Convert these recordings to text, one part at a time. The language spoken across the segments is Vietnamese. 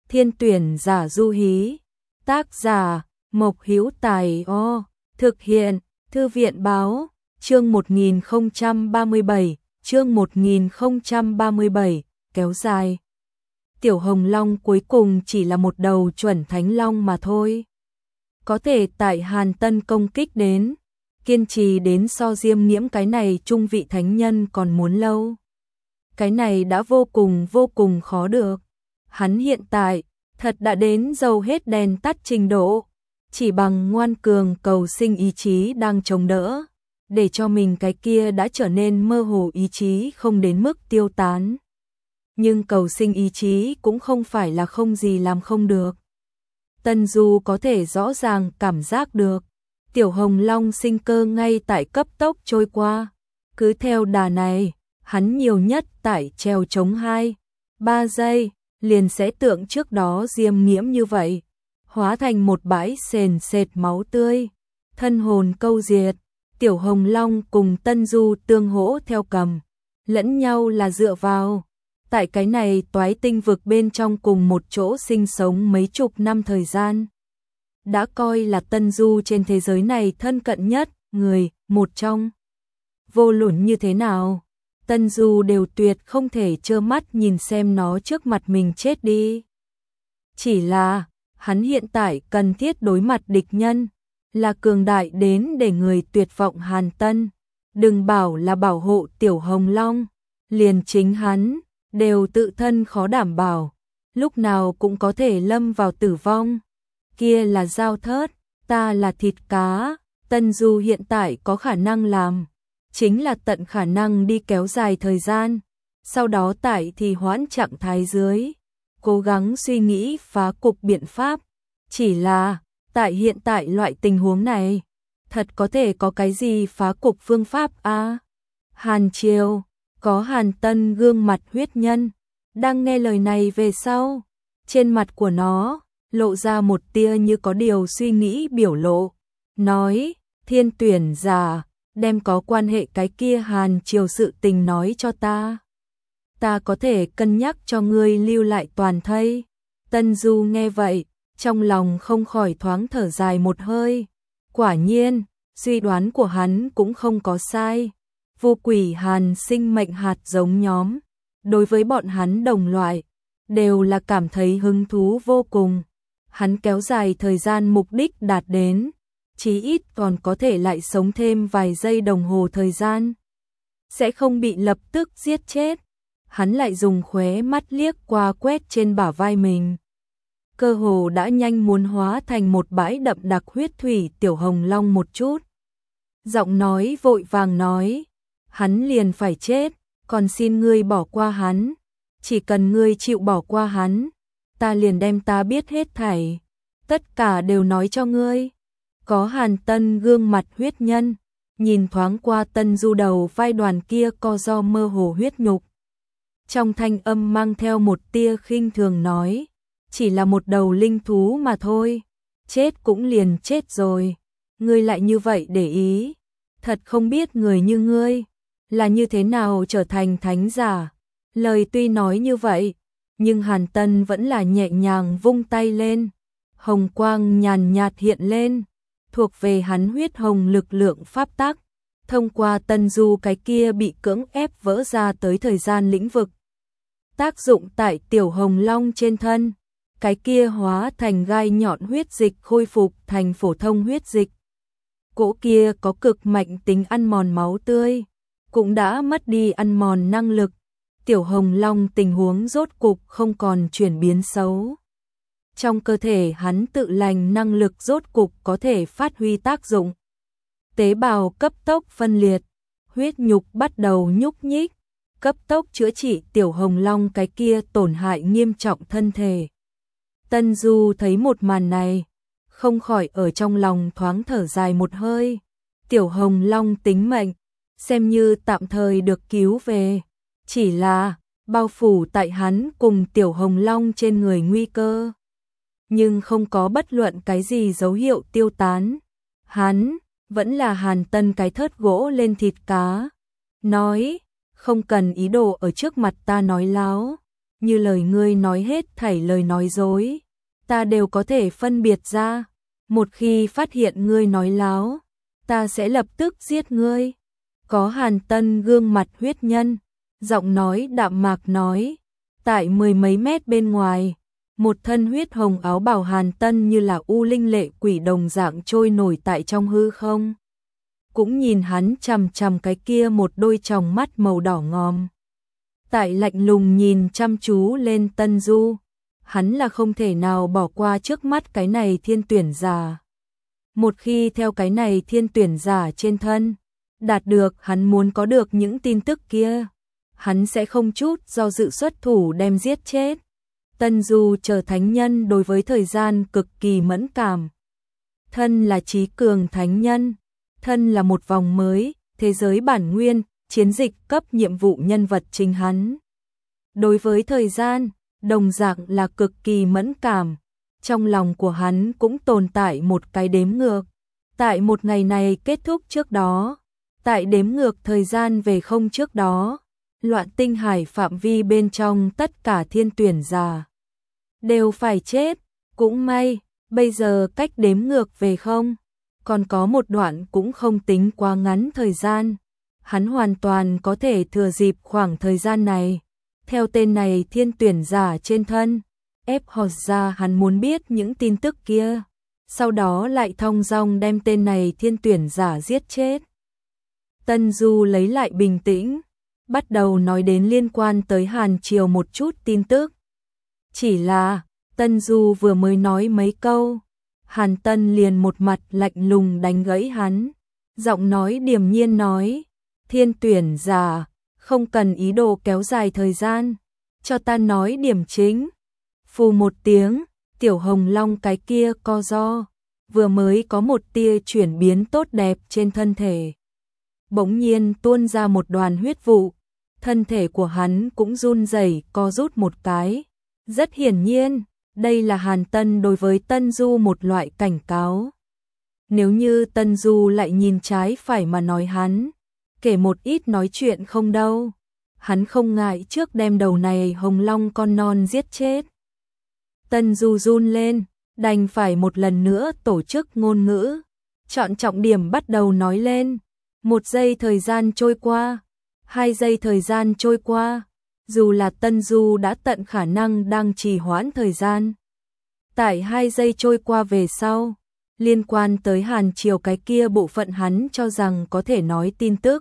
Thiên tuyển giả du hí. Tác giả Mộc Hữu Tài. Thực hiện Thư viện báo. Chương 1037, chương 1037, kéo dài. Tiểu Hồng Long cuối cùng chỉ là một đầu chuẩn thánh long mà thôi. Có thể tại Hàn Tân công kích đến, kiên trì đến so Diêm Nghiễm cái này trung vị thánh nhân còn muốn lâu. Cái này đã vô cùng khó được. Hắn hiện tại thật đã đến dầu hết đèn tắt trình độ, chỉ bằng ngoan cường cầu sinh ý chí đang chống đỡ, để cho mình cái kia đã trở nên mơ hồ ý chí không đến mức tiêu tán. Nhưng cầu sinh ý chí cũng không phải là không gì làm không được. Tân Du có thể rõ ràng cảm giác được, Tiểu Hồng Long sinh cơ ngay tại cấp tốc trôi qua. Cứ theo đà này, hắn nhiều nhất tại treo chống 2-3 giây, liền sẽ tượng trước đó Diêm Nghiễm như vậy, hóa thành một bãi sền sệt máu tươi, thân hồn câu diệt. Tiểu Hồng Long cùng Tân Du tương hỗ theo cầm, lẫn nhau là dựa vào. Tại cái này toái tinh vực bên trong cùng một chỗ sinh sống mấy chục năm thời gian, đã coi là Tân Du trên thế giới này thân cận nhất người, một trong. Vô luận như thế nào, Tân Du đều tuyệt không thể trơ mắt nhìn xem nó trước mặt mình chết đi. Chỉ là, hắn hiện tại cần thiết đối mặt địch nhân, là cường đại đến để người tuyệt vọng Hàn Tân. Đừng bảo là bảo hộ Tiểu Hồng Long, liền chính hắn đều tự thân khó đảm bảo, lúc nào cũng có thể lâm vào tử vong. Kia là dao thớt, ta là thịt cá. Tân Du hiện tại có khả năng làm, chính là tận khả năng đi kéo dài thời gian, sau đó tại thì hoãn trạng thái dưới, cố gắng suy nghĩ phá cục biện pháp. Chỉ là, tại hiện tại loại tình huống này, thật có thể có cái gì phá cục phương pháp a? Hàn Triều, có Hàn Tân gương mặt huyết nhân, đang nghe lời này về sau, trên mặt của nó lộ ra một tia như có điều suy nghĩ biểu lộ, nói: Thiên tuyển giả, đem có quan hệ cái kia Hàn Triều sự tình nói cho ta. Ta có thể cân nhắc cho ngươi lưu lại toàn thây. Tân Du nghe vậy, trong lòng không khỏi thoáng thở dài một hơi. Quả nhiên, suy đoán của hắn cũng không có sai. Vô quỷ Hàn sinh mệnh hạt giống nhóm, đối với bọn hắn đồng loại, đều là cảm thấy hứng thú vô cùng. Hắn kéo dài thời gian mục đích đạt đến, chí ít còn có thể lại sống thêm vài giây đồng hồ thời gian, sẽ không bị lập tức giết chết. Hắn lại dùng khóe mắt liếc qua quét trên bả vai mình, cơ hồ đã nhanh muốn hóa thành một bãi đậm đặc huyết thủy Tiểu Hồng Long một chút. Giọng nói vội vàng nói: hắn liền phải chết, còn xin ngươi bỏ qua hắn. Chỉ cần ngươi chịu bỏ qua hắn, ta liền đem ta biết hết thảy, tất cả đều nói cho ngươi. Có Hàn Tân gương mặt huyết nhân, nhìn thoáng qua Tân Du đầu vai đoàn kia co do mơ hồ huyết nhục. Trong thanh âm mang theo một tia khinh thường nói: chỉ là một đầu linh thú mà thôi, chết cũng liền chết rồi, ngươi lại như vậy để ý, thật không biết người như ngươi là như thế nào trở thành thánh giả. Lời tuy nói như vậy, nhưng Hàn Tân vẫn là nhẹ nhàng vung tay lên, hồng quang nhàn nhạt hiện lên, thuộc về hắn huyết hồng lực lượng pháp tắc, thông qua Tân Du cái kia bị cưỡng ép vỡ ra tới thời gian lĩnh vực, tác dụng tại Tiểu Hồng Long trên thân, cái kia hóa thành gai nhọn huyết dịch khôi phục thành phổ thông huyết dịch. Cỗ kia có cực mạnh tính ăn mòn máu tươi, cũng đã mất đi ăn mòn năng lực. Tiểu Hồng Long tình huống rốt cục không còn chuyển biến xấu. Trong cơ thể hắn tự lành năng lực rốt cục có thể phát huy tác dụng. Tế bào cấp tốc phân liệt, huyết nhục bắt đầu nhúc nhích, cấp tốc chữa trị Tiểu Hồng Long cái kia tổn hại nghiêm trọng thân thể. Tân Du thấy một màn này, không khỏi ở trong lòng thoáng thở dài một hơi. Tiểu Hồng Long tính mệnh, xem như tạm thời được cứu về. Chỉ là, bao phủ tại hắn cùng Tiểu Hồng Long trên người nguy cơ, nhưng không có bất luận cái gì dấu hiệu tiêu tán. Hắn vẫn là Hàn Tân cái thớt gỗ lên thịt cá, nói: không cần ý đồ ở trước mặt ta nói láo, như lời ngươi nói hết thảy lời nói dối, ta đều có thể phân biệt ra, một khi phát hiện ngươi nói láo, ta sẽ lập tức giết ngươi. Có Hàn Tân gương mặt huyết nhân, giọng nói đạm mạc nói, tại mười mấy mét bên ngoài, một thân huyết hồng áo bào Hàn Tân như là u linh lệ quỷ đồng dạng trôi nổi tại trong hư không. Cũng nhìn hắn chằm chằm cái kia một đôi tròng mắt màu đỏ ngòm. Tại lạnh lùng nhìn chăm chú lên Tân Du, hắn là không thể nào bỏ qua trước mắt cái này thiên tuyển giả. Một khi theo cái này thiên tuyển giả trên thân, đạt được hắn muốn có được những tin tức kia, hắn sẽ không chút do dự xuất thủ đem giết chết. Tân Du trở thánh nhân đối với thời gian cực kỳ mẫn cảm. Thân là trí cường thánh nhân, thân là một vòng mới, thế giới bản nguyên, chiến dịch cấp nhiệm vụ nhân vật chính hắn. Đối với thời gian, đồng dạng là cực kỳ mẫn cảm. Trong lòng của hắn cũng tồn tại một cái đếm ngược. Tại một ngày này kết thúc trước đó, tại đếm ngược thời gian về không trước đó, loạn tinh hải phạm vi bên trong tất cả thiên tuyển giả đều phải chết. Cũng may, bây giờ cách đếm ngược về không, còn có một đoạn cũng không tính quá ngắn thời gian. Hắn hoàn toàn có thể thừa dịp khoảng thời gian này, theo tên này thiên tuyển giả trên thân, ép hỏi ra hắn muốn biết những tin tức kia, sau đó lại thong dong đem tên này thiên tuyển giả giết chết. Tân Du lấy lại bình tĩnh, bắt đầu nói đến liên quan tới Hàn Triều một chút tin tức. Chỉ là, Tân Du vừa mới nói mấy câu, Hàn Tân liền một mặt lạnh lùng đánh gãy hắn, giọng nói điềm nhiên nói, thiên tuyển giả, không cần ý đồ kéo dài thời gian, cho ta nói điểm chính. Phù một tiếng, tiểu hồng long cái kia co ro, vừa mới có một tia chuyển biến tốt đẹp trên thân thể. Bỗng nhiên tuôn ra một đoàn huyết vụ, thân thể của hắn cũng run rẩy co rút một cái. Rất hiển nhiên, đây là Hàn Tân đối với Tân Du một loại cảnh cáo. Nếu như Tân Du lại nhìn trái phải mà nói hắn, kể một ít nói chuyện không đâu, hắn không ngại trước đem đầu này hồng long con non giết chết. Tân Du run lên, đành phải một lần nữa tổ chức ngôn ngữ, chọn trọng điểm bắt đầu nói lên. 1 giây thời gian trôi qua, 2 giây thời gian trôi qua, dù là Tân Du đã tận khả năng đang trì hoãn thời gian. Tại 2 giây trôi qua về sau, liên quan tới Hàn Triều cái kia bộ phận hắn cho rằng có thể nói tin tức,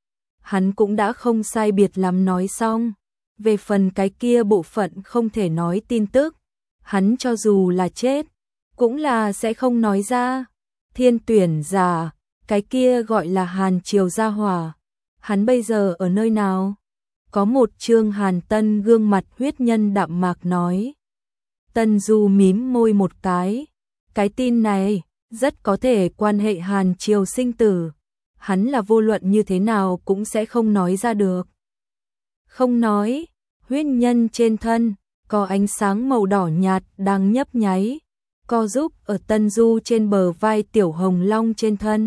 hắn cũng đã không sai biệt lắm nói xong. Về phần cái kia bộ phận không thể nói tin tức, hắn cho dù là chết, cũng là sẽ không nói ra. Thiên tuyển giả, cái kia gọi là Hàn Triều gia hỏa, hắn bây giờ ở nơi nào? Có một chương Hàn Tân gương mặt huyết nhân đạm mạc nói. Tân Du mím môi một cái tin này rất có thể quan hệ Hàn Triều sinh tử, hắn là vô luận như thế nào cũng sẽ không nói ra được. Không nói, huyết nhân trên thân có ánh sáng màu đỏ nhạt đang nhấp nháy, co giúp ở Tân Du trên bờ vai tiểu hồng long trên thân.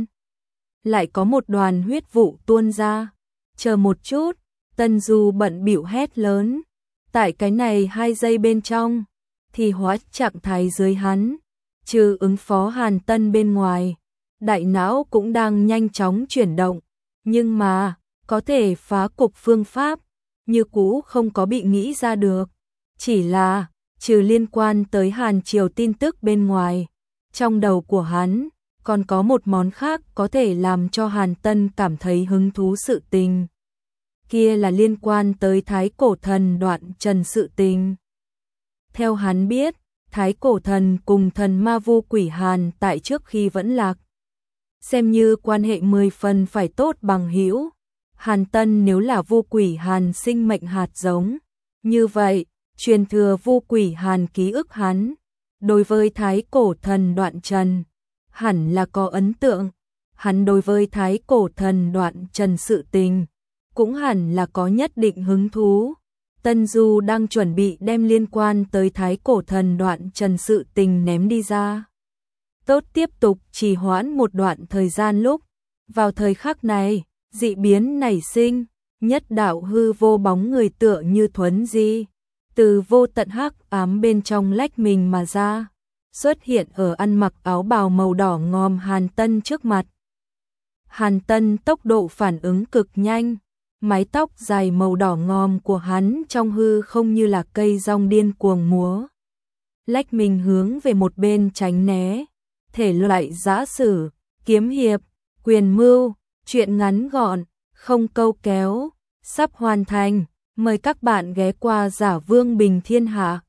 Lại có một đoàn huyết vụ tuôn ra. Chờ một chút, Tân Du bận bịu hét lớn. Tại cái này 2 giây bên trong, thì hóa trạng thái dưới hắn, trừ ứng phó Hàn Tân bên ngoài, đại não cũng đang nhanh chóng chuyển động, nhưng mà, có thể phá cục phương pháp, như cũ không có bị nghĩ ra được. Chỉ là, trừ liên quan tới Hàn Triều tin tức bên ngoài, trong đầu của hắn, còn có một món khác có thể làm cho Hàn Tân cảm thấy hứng thú sự tình. Kia là liên quan tới Thái Cổ Thần Đoạn Trần sự tình. Theo hắn biết, Thái Cổ Thần cùng thần ma vu quỷ Hàn tại trước khi vẫn lạc, xem như quan hệ 10 phần phải tốt bằng hữu. Hàn Tân nếu là vu quỷ Hàn sinh mệnh hạt giống, như vậy, truyền thừa vu quỷ Hàn ký ức hắn, đối với Thái Cổ Thần Đoạn Trần, hẳn là có ấn tượng. Hắn đối với Thái Cổ Thần Đoạn Trần sự tình, cũng hẳn là có nhất định hứng thú. Tân Du đang chuẩn bị đem liên quan tới Thái Cổ Thần Đoạn Trần sự tình ném đi ra. Tốt tiếp tục trì hoãn một đoạn thời gian lúc, vào thời khắc này, dị biến nảy sinh, nhất đạo hư vô bóng người tựa như thuấn di, từ vô tận hắc ám bên trong lách mình mà ra, xuất hiện ở ăn mặc áo bào màu đỏ ngòm Hàn Tân trước mặt. Hàn Tân tốc độ phản ứng cực nhanh, mái tóc dài màu đỏ ngòm của hắn trong hư không như là cây rong điên cuồng múa. Lách mình hướng về một bên tránh né, thể loại giã sử, kiếm hiệp, quyền mưu, truyện ngắn gọn, không câu kéo, sắp hoàn thành. Mời các bạn ghé qua Giả Vương Bình Thiên Hạ.